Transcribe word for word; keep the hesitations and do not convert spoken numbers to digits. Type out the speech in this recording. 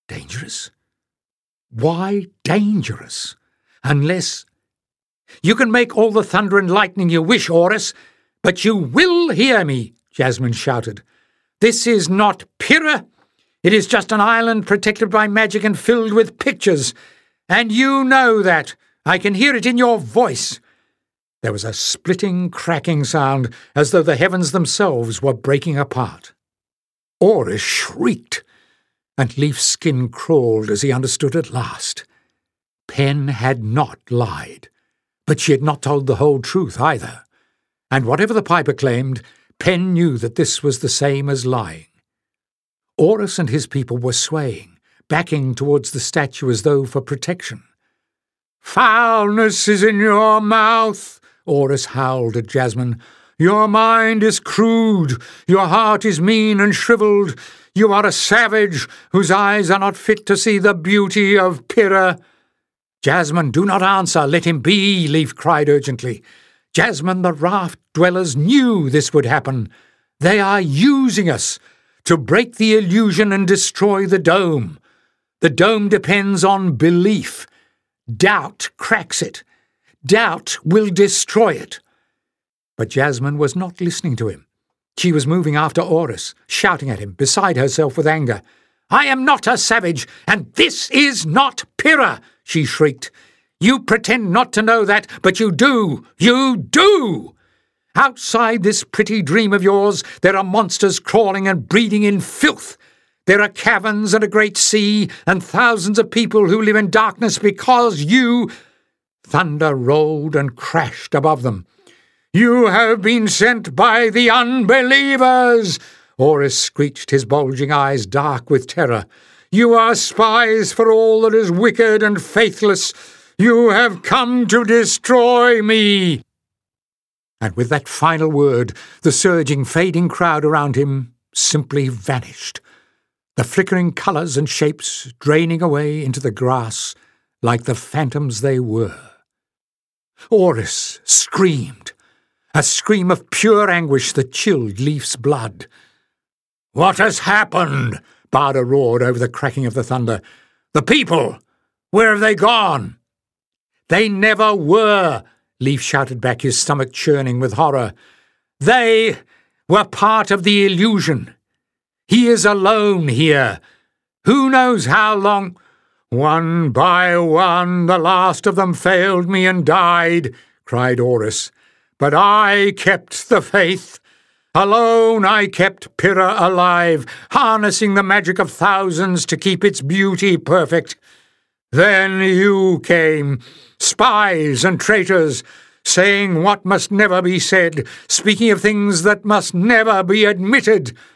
Dangerous? Why dangerous? Unless... You can make all the thunder and lightning you wish, Orys, but you will hear me, Jasmine shouted. This is not Pyrrha. It is just an island protected by magic and filled with pictures. And you know that. I can hear it in your voice. There was a splitting, cracking sound, as though the heavens themselves were breaking apart. Orys shrieked, and Leif's skin crawled as he understood at last. Pen had not lied, but she had not told the whole truth either. And whatever the piper claimed, Pen knew that this was the same as lying. Orys and his people were swaying, backing towards the statue as though for protection. "Foulness is in your mouth," Orys howled at Jasmine. "Your mind is crude, your heart is mean and shriveled. You are a savage whose eyes are not fit to see the beauty of Pyrrha." "Jasmine, do not answer, let him be," Leif cried urgently. Jasmine, the raft dwellers knew this would happen. They are using us to break the illusion and destroy the dome. The dome depends on belief. Doubt cracks it. Doubt will destroy it. But Jasmine was not listening to him. She was moving after Orys, shouting at him, beside herself with anger. "I am not a savage, and this is not Pyrrha," she shrieked. "You pretend not to know that, but you do, you do! Outside this pretty dream of yours, there are monsters crawling and breeding in filth. There are caverns and a great sea, and thousands of people who live in darkness because you—" Thunder rolled and crashed above them. "You have been sent by the unbelievers!" Orys screeched, his bulging eyes dark with terror. "You are spies for all that is wicked and faithless. You have come to destroy me!" And with that final word, the surging, fading crowd around him simply vanished, the flickering colours and shapes draining away into the grass like the phantoms they were. Orys screamed, a scream of pure anguish that chilled Leif's blood. "What has happened?" Barda roared over the cracking of the thunder. "The people! Where have they gone?" "They never were," Leif shouted back, his stomach churning with horror. "They were part of the illusion. He is alone here. Who knows how long—" "One by one the last of them failed me and died," cried Orys. "But I kept the faith. Alone I kept Pyrrha alive, harnessing the magic of thousands to keep its beauty perfect. Then you came, spies and traitors, saying what must never be said, speaking of things that must never be admitted.